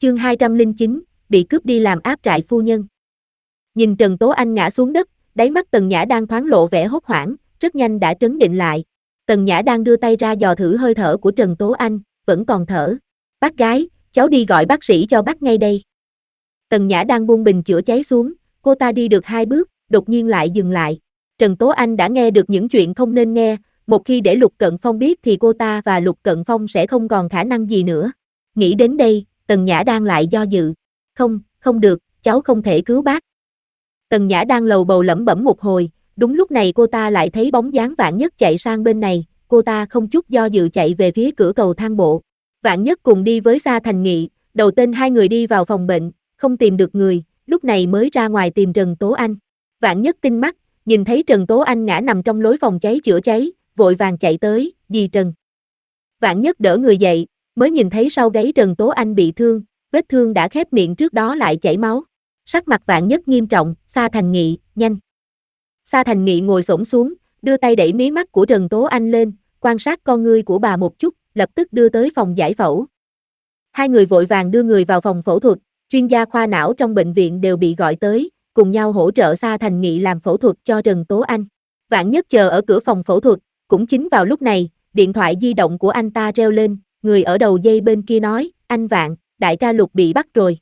Chương 209, bị cướp đi làm áp trại phu nhân. Nhìn Trần Tố Anh ngã xuống đất, đáy mắt Tần Nhã đang thoáng lộ vẻ hốt hoảng, rất nhanh đã trấn định lại. Tần Nhã đang đưa tay ra dò thử hơi thở của Trần Tố Anh, vẫn còn thở. Bác gái, cháu đi gọi bác sĩ cho bác ngay đây. Tần Nhã đang buông bình chữa cháy xuống, cô ta đi được 2 bước, đột nhiên lại dừng lại. Trần Tố Anh đã nghe được những chuyện không nên nghe, một khi để Lục Cận Phong biết thì cô ta và Lục Cận Phong sẽ không còn khả năng gì nữa. Nghĩ đến đây, Tần Nhã đang lại do dự. Không được, cháu không thể cứu bác. Tần Nhã đang lầu bầu lẩm bẩm một hồi, đúng lúc này cô ta lại thấy bóng dáng Vạn Nhất chạy sang bên này, cô ta không chút do dự chạy về phía cửa cầu thang bộ. Vạn Nhất cùng đi với Sa Thành Nghị, đầu tên hai người đi vào phòng bệnh, không tìm được người, lúc này mới ra ngoài tìm Trần Tố Anh. Vạn Nhất tinh mắt, nhìn thấy Trần Tố Anh ngã nằm trong lối phòng cháy chữa cháy, vội vàng chạy tới, dì Trần. Vạn Nhất đỡ người dậy, mới nhìn thấy sau gáy Trần Tố Anh bị thương, vết thương đã khép miệng trước đó lại chảy máu. Sắc mặt Vạn Nhất nghiêm trọng, Sa Thành Nghị, nhanh. Sa Thành Nghị ngồi xổm xuống, đưa tay đẩy mí mắt của Trần Tố Anh lên, quan sát con ngươi của bà một chút, lập tức đưa tới phòng giải phẫu. Hai người vội vàng đưa người vào phòng phẫu thuật, chuyên gia khoa não trong bệnh viện đều bị gọi tới, cùng nhau hỗ trợ Sa Thành Nghị làm phẫu thuật cho Trần Tố Anh. Vạn Nhất chờ ở cửa phòng phẫu thuật, cũng chính vào lúc này, điện thoại di động của anh ta reo lên, người ở đầu dây bên kia nói, anh Vạn, đại ca Lục bị bắt rồi.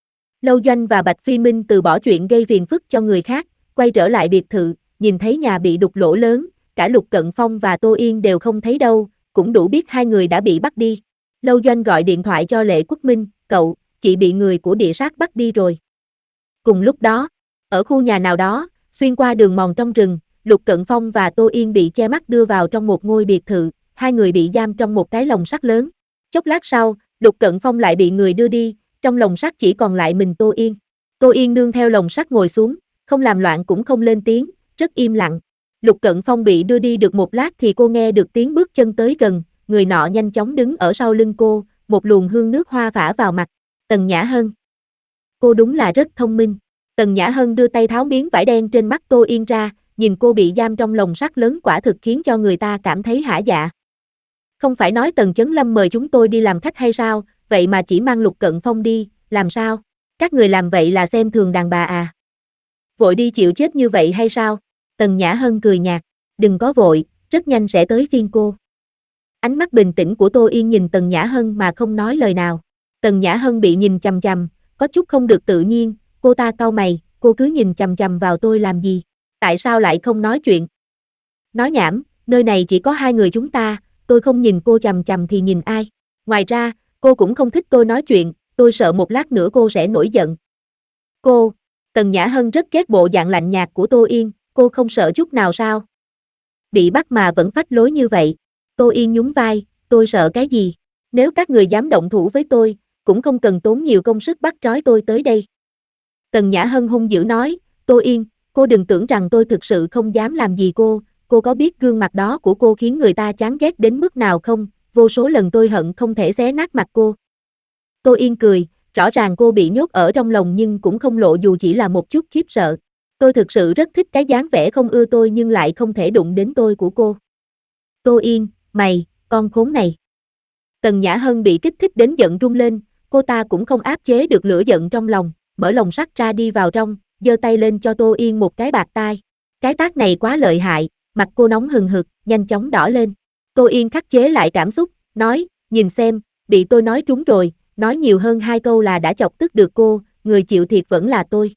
Lâu Doanh và Bạch Phi Minh từ bỏ chuyện gây phiền phức cho người khác, quay trở lại biệt thự, nhìn thấy nhà bị đục lỗ lớn, cả Lục Cận Phong và Tô Yên đều không thấy đâu, cũng đủ biết hai người đã bị bắt đi. Lâu Doanh gọi điện thoại cho Lệ Quốc Minh, cậu, chị bị người của địa sát bắt đi rồi. Cùng lúc đó, ở khu nhà nào đó, xuyên qua đường mòn trong rừng, Lục Cận Phong và Tô Yên bị che mắt đưa vào trong một ngôi biệt thự, hai người bị giam trong một cái lồng sắt lớn. Chốc lát sau, Lục Cận Phong lại bị người đưa đi, trong lồng sắt chỉ còn lại mình Tô Yên. Tô Yên nương theo lồng sắt ngồi xuống, không làm loạn cũng không lên tiếng, rất im lặng. Lục Cận Phong bị đưa đi được một lát thì cô nghe được tiếng bước chân tới gần, người nọ nhanh chóng đứng ở sau lưng cô, một luồng hương nước hoa phả vào mặt. Tần Nhã Hân. Cô đúng là rất thông minh. Tần Nhã Hân đưa tay tháo miếng vải đen trên mắt Tô Yên ra, nhìn cô bị giam trong lồng sắt lớn quả thực khiến cho người ta cảm thấy hả dạ. Không phải nói Tần Chấn Lâm mời chúng tôi đi làm khách hay sao, vậy mà chỉ mang Lục Cận Phong đi, làm sao? Các người làm vậy là xem thường đàn bà à? Vội đi chịu chết như vậy hay sao? Tần Nhã Hân cười nhạt, đừng có vội, rất nhanh sẽ tới phiên cô. Ánh mắt bình tĩnh của Tô Yên nhìn Tần Nhã Hân mà không nói lời nào. Tần Nhã Hân bị nhìn chằm chằm, có chút không được tự nhiên, cô ta cau mày, cô cứ nhìn chằm chằm vào tôi làm gì? Tại sao lại không nói chuyện? Nói nhảm, nơi này chỉ có hai người chúng ta, tôi không nhìn cô chằm chằm thì nhìn ai? Ngoài ra, cô cũng không thích tôi nói chuyện, tôi sợ một lát nữa cô sẽ nổi giận. Cô, Tần Nhã Hân rất ghét bộ dạng lạnh nhạt của Tô Yên, cô không sợ chút nào sao? Bị bắt mà vẫn phách lối như vậy. Tô Yên nhún vai, tôi sợ cái gì? Nếu các người dám động thủ với tôi, cũng không cần tốn nhiều công sức bắt trói tôi tới đây. Tần Nhã Hân hung dữ nói, Tô Yên, cô đừng tưởng rằng tôi thực sự không dám làm gì cô có biết gương mặt đó của cô khiến người ta chán ghét đến mức nào không? Vô số lần tôi hận không thể xé nát mặt cô. Tô Yên cười, rõ ràng cô bị nhốt ở trong lòng nhưng cũng không lộ dù chỉ là một chút khiếp sợ. Tôi thực sự rất thích cái dáng vẻ không ưa tôi nhưng lại không thể đụng đến tôi của cô. Tô Yên, mày, con khốn này. Tần Nhã Hân bị kích thích đến giận run lên, cô ta cũng không áp chế được lửa giận trong lòng, mở lồng sắt ra đi vào trong, giơ tay lên cho Tô Yên một cái bạt tai. Cái tát này quá lợi hại, mặt cô nóng hừng hực, nhanh chóng đỏ lên. Tô Yên khắc chế lại cảm xúc, nói, nhìn xem, bị tôi nói trúng rồi, nói nhiều hơn 2 câu là đã chọc tức được cô, người chịu thiệt vẫn là tôi.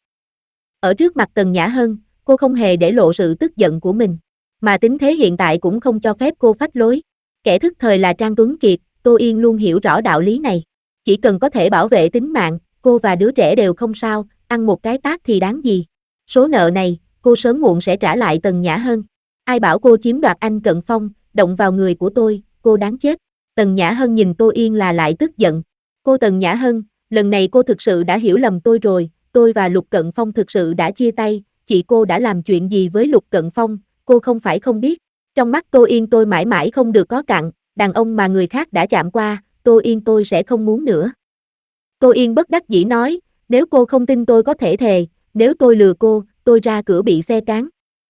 Ở trước mặt Tần Nhã Hân, cô không hề để lộ sự tức giận của mình, mà tính thế hiện tại cũng không cho phép cô phách lối. Kẻ thức thời là Trang Tuấn Kiệt, Tô Yên luôn hiểu rõ đạo lý này. Chỉ cần có thể bảo vệ tính mạng, cô và đứa trẻ đều không sao, ăn một cái tát thì đáng gì. Số nợ này, cô sớm muộn sẽ trả lại Tần Nhã Hân. Ai bảo cô chiếm đoạt anh Cận Phong, động vào người của tôi, cô đáng chết. Tần Nhã Hân nhìn Tô Yên là lại tức giận. Cô Tần Nhã Hân, lần này cô thực sự đã hiểu lầm tôi rồi, tôi và Lục Cận Phong thực sự đã chia tay, chị cô đã làm chuyện gì với Lục Cận Phong, cô không phải không biết. Trong mắt Tô Yên tôi mãi mãi không được có cặn, đàn ông mà người khác đã chạm qua, Tô Yên tôi sẽ không muốn nữa. Tô Yên bất đắc dĩ nói, nếu cô không tin tôi có thể thề, nếu tôi lừa cô, tôi ra cửa bị xe cán.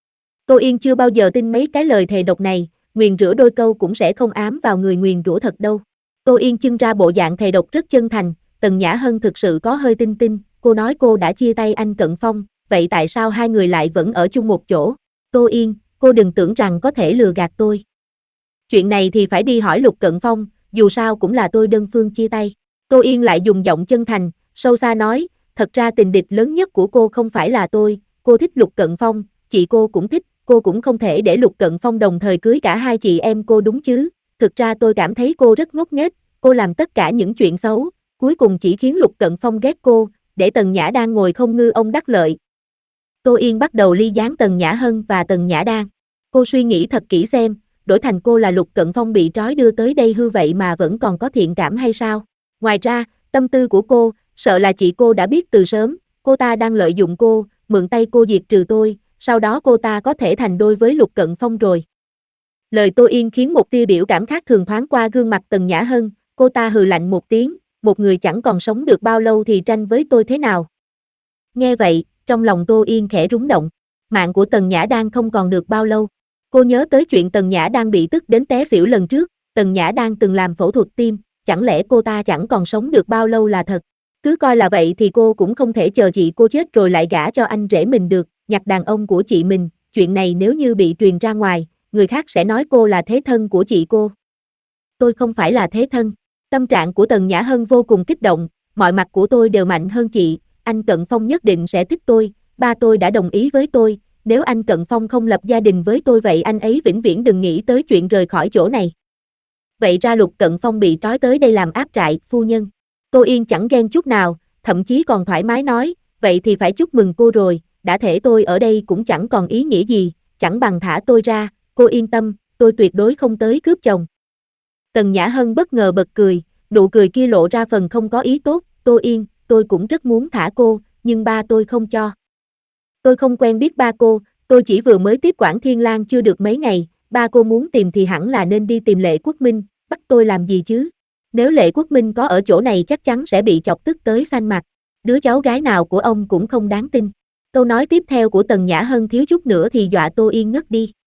Tô Yên chưa bao giờ tin mấy cái lời thề độc này, nguyền rủa đôi câu cũng sẽ không ám vào người nguyền rủa thật đâu. Tô Yên trưng ra bộ dạng thề độc rất chân thành, Tần Nhã Hân thực sự có hơi tin tin, cô nói cô đã chia tay anh Cận Phong, vậy tại sao hai người lại vẫn ở chung một chỗ? Tô Yên, cô đừng tưởng rằng có thể lừa gạt tôi. Chuyện này thì phải đi hỏi Lục Cận Phong, dù sao cũng là tôi đơn phương chia tay. Tô Yên lại dùng giọng chân thành, sâu xa nói, thật ra tình địch lớn nhất của cô không phải là tôi, cô thích Lục Cận Phong, chị cô cũng thích, cô cũng không thể để Lục Cận Phong đồng thời cưới cả hai chị em cô đúng chứ. Thực ra tôi cảm thấy cô rất ngốc nghếch, cô làm tất cả những chuyện xấu, cuối cùng chỉ khiến Lục Cận Phong ghét cô, để Tần Nhã đang ngồi không ngư ông đắc lợi. Tô Yên bắt đầu ly gián Tần Nhã Hân và Tần Nhã Đang. Cô suy nghĩ thật kỹ xem, đổi thành cô là Lục Cận Phong bị trói đưa tới đây hư vậy mà vẫn còn có thiện cảm hay sao? Ngoài ra, tâm tư của cô, sợ là chị cô đã biết từ sớm, cô ta đang lợi dụng cô, mượn tay cô diệt trừ tôi, sau đó cô ta có thể thành đôi với Lục Cận Phong rồi. Lời Tô Yên khiến một tia biểu cảm khác thường thoáng qua gương mặt Tần Nhã Hân, cô ta hừ lạnh một tiếng, một người chẳng còn sống được bao lâu thì tranh với tôi thế nào? Nghe vậy, trong lòng Tô Yên khẽ rúng động, mạng của Tần Nhã đang không còn được bao lâu. Cô nhớ tới chuyện Tần Nhã đang bị tức đến té xỉu lần trước, Tần Nhã đang từng làm phẫu thuật tim, chẳng lẽ cô ta chẳng còn sống được bao lâu là thật? Cứ coi là vậy thì cô cũng không thể chờ chị cô chết rồi lại gả cho anh rể mình được, nhặt đàn ông của chị mình, chuyện này nếu như bị truyền ra ngoài, người khác sẽ nói cô là thế thân của chị cô. Tôi không phải là thế thân. Tâm trạng của Tần Nhã Hân vô cùng kích động, mọi mặt của tôi đều mạnh hơn chị, anh Cận Phong nhất định sẽ thích tôi, ba tôi đã đồng ý với tôi, nếu anh Cận Phong không lập gia đình với tôi vậy anh ấy vĩnh viễn đừng nghĩ tới chuyện rời khỏi chỗ này. Vậy ra Lục Cận Phong bị trói tới đây làm áp trại, phu nhân. Tô Yên chẳng ghen chút nào, thậm chí còn thoải mái nói, vậy thì phải chúc mừng cô rồi, đã thể tôi ở đây cũng chẳng còn ý nghĩa gì, chẳng bằng thả tôi ra, cô yên tâm, tôi tuyệt đối không tới cướp chồng. Tần Nhã Hân bất ngờ bật cười, nụ cười kia lộ ra phần không có ý tốt, Tô Yên, tôi cũng rất muốn thả cô, nhưng ba tôi không cho. Tôi không quen biết ba cô, tôi chỉ vừa mới tiếp quản Thiên Lang chưa được mấy ngày, ba cô muốn tìm thì hẳn là nên đi tìm Lệ Quốc Minh, bắt tôi làm gì chứ? Nếu Lệ Quốc Minh có ở chỗ này chắc chắn sẽ bị chọc tức tới xanh mặt, đứa cháu gái nào của ông cũng không đáng tin. Câu nói tiếp theo của Tần Nhã Hân thiếu chút nữa thì dọa Tô Yên ngất đi.